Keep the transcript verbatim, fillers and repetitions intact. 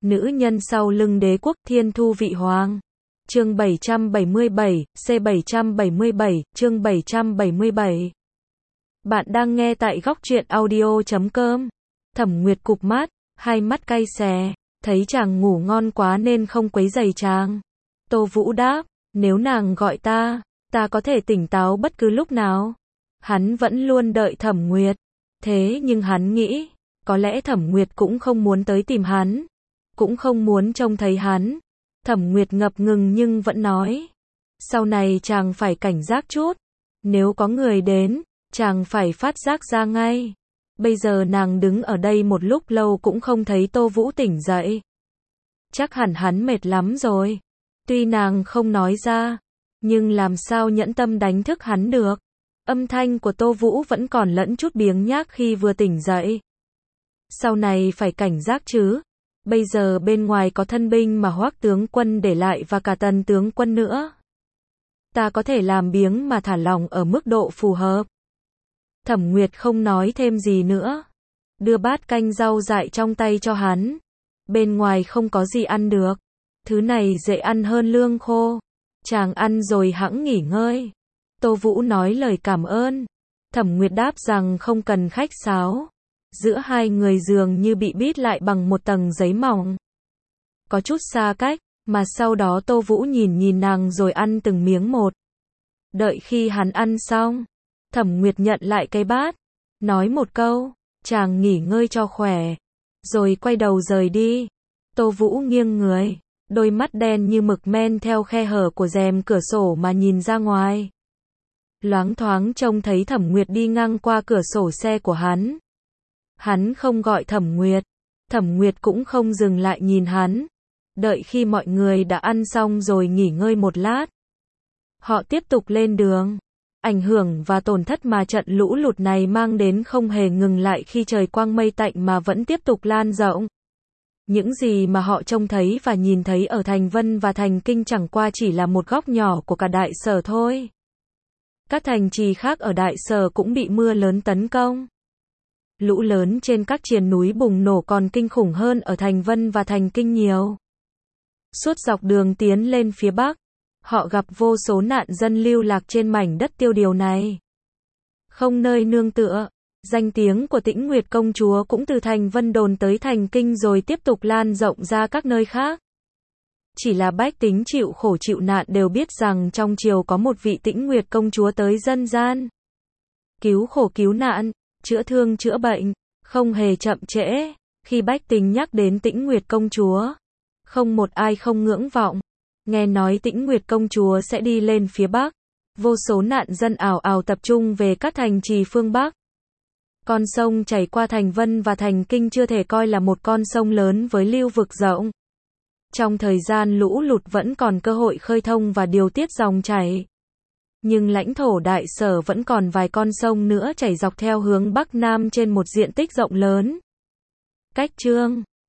Nữ nhân sau lưng đế quốc Thiên Thu Vị Hoàng. Chương bảy trăm bảy mươi bảy, C bảy trăm bảy mươi bảy, chương bảy trăm bảy mươi bảy. Bạn đang nghe tại góc truyện audio chấm com. Thẩm Nguyệt cụp mắt, hai mắt cay xè, thấy chàng ngủ ngon quá nên không quấy rầy chàng. Tô Vũ đáp, nếu nàng gọi ta, ta có thể tỉnh táo bất cứ lúc nào. Hắn vẫn luôn đợi Thẩm Nguyệt, thế nhưng hắn nghĩ, có lẽ Thẩm Nguyệt cũng không muốn tới tìm hắn, cũng không muốn trông thấy hắn. Thẩm Nguyệt ngập ngừng nhưng vẫn nói, sau này chàng phải cảnh giác chút, nếu có người đến, chàng phải phát giác ra ngay. Bây giờ nàng đứng ở đây một lúc lâu cũng không thấy Tô Vũ tỉnh dậy. Chắc hẳn hắn mệt lắm rồi. Tuy nàng không nói ra, nhưng làm sao nhẫn tâm đánh thức hắn được. Âm thanh của Tô Vũ vẫn còn lẫn chút biếng nhác khi vừa tỉnh dậy. Sau này phải cảnh giác chứ. Bây giờ bên ngoài có thân binh mà Hoắc tướng quân để lại và cả Tần tướng quân nữa. Ta có thể làm biếng mà thả lỏng ở mức độ phù hợp. Thẩm Nguyệt không nói thêm gì nữa. Đưa bát canh rau dại trong tay cho hắn. Bên ngoài không có gì ăn được. Thứ này dễ ăn hơn lương khô. Chàng ăn rồi hẵng nghỉ ngơi. Tô Vũ nói lời cảm ơn. Thẩm Nguyệt đáp rằng không cần khách sáo. Giữa hai người dường như bị bít lại bằng một tầng giấy mỏng. Có chút xa cách, mà sau đó Tô Vũ nhìn nhìn nàng rồi ăn từng miếng một. Đợi khi hắn ăn xong, Thẩm Nguyệt nhận lại cái bát, nói một câu, chàng nghỉ ngơi cho khỏe, rồi quay đầu rời đi. Tô Vũ nghiêng người, đôi mắt đen như mực men theo khe hở của rèm cửa sổ mà nhìn ra ngoài. Loáng thoáng trông thấy Thẩm Nguyệt đi ngang qua cửa sổ xe của hắn. Hắn không gọi Thẩm Nguyệt, Thẩm Nguyệt cũng không dừng lại nhìn hắn. Đợi khi mọi người đã ăn xong rồi nghỉ ngơi một lát, họ tiếp tục lên đường. Ảnh hưởng và tổn thất mà trận lũ lụt này mang đến không hề ngừng lại khi trời quang mây tạnh mà vẫn tiếp tục lan rộng. Những gì mà họ trông thấy và nhìn thấy ở Thành Vân và Thành Kinh chẳng qua chỉ là một góc nhỏ của cả Đại Sở thôi. Các thành trì khác ở Đại Sở cũng bị mưa lớn tấn công. Lũ lớn trên các triền núi bùng nổ còn kinh khủng hơn ở Thành Vân và Thành Kinh nhiều. Suốt dọc đường tiến lên phía Bắc, họ gặp vô số nạn dân lưu lạc trên mảnh đất tiêu điều này. Không nơi nương tựa, danh tiếng của Tĩnh Nguyệt công chúa cũng từ Thành Vân đồn tới Thành Kinh rồi tiếp tục lan rộng ra các nơi khác. Chỉ là bách tính chịu khổ chịu nạn đều biết rằng trong triều có một vị Tĩnh Nguyệt công chúa tới dân gian. Cứu khổ cứu nạn, chữa thương chữa bệnh, không hề chậm trễ. Khi bách tính nhắc đến Tĩnh Nguyệt công chúa, không một ai không ngưỡng vọng. Nghe nói Tĩnh Nguyệt công chúa sẽ đi lên phía Bắc, vô số nạn dân ào ào tập trung về các thành trì phương Bắc. Con sông chảy qua Thành Vân và Thành Kinh chưa thể coi là một con sông lớn với lưu vực rộng. Trong thời gian lũ lụt vẫn còn cơ hội khơi thông và điều tiết dòng chảy. Nhưng lãnh thổ Đại Sở vẫn còn vài con sông nữa chảy dọc theo hướng Bắc Nam trên một diện tích rộng lớn. Cách chương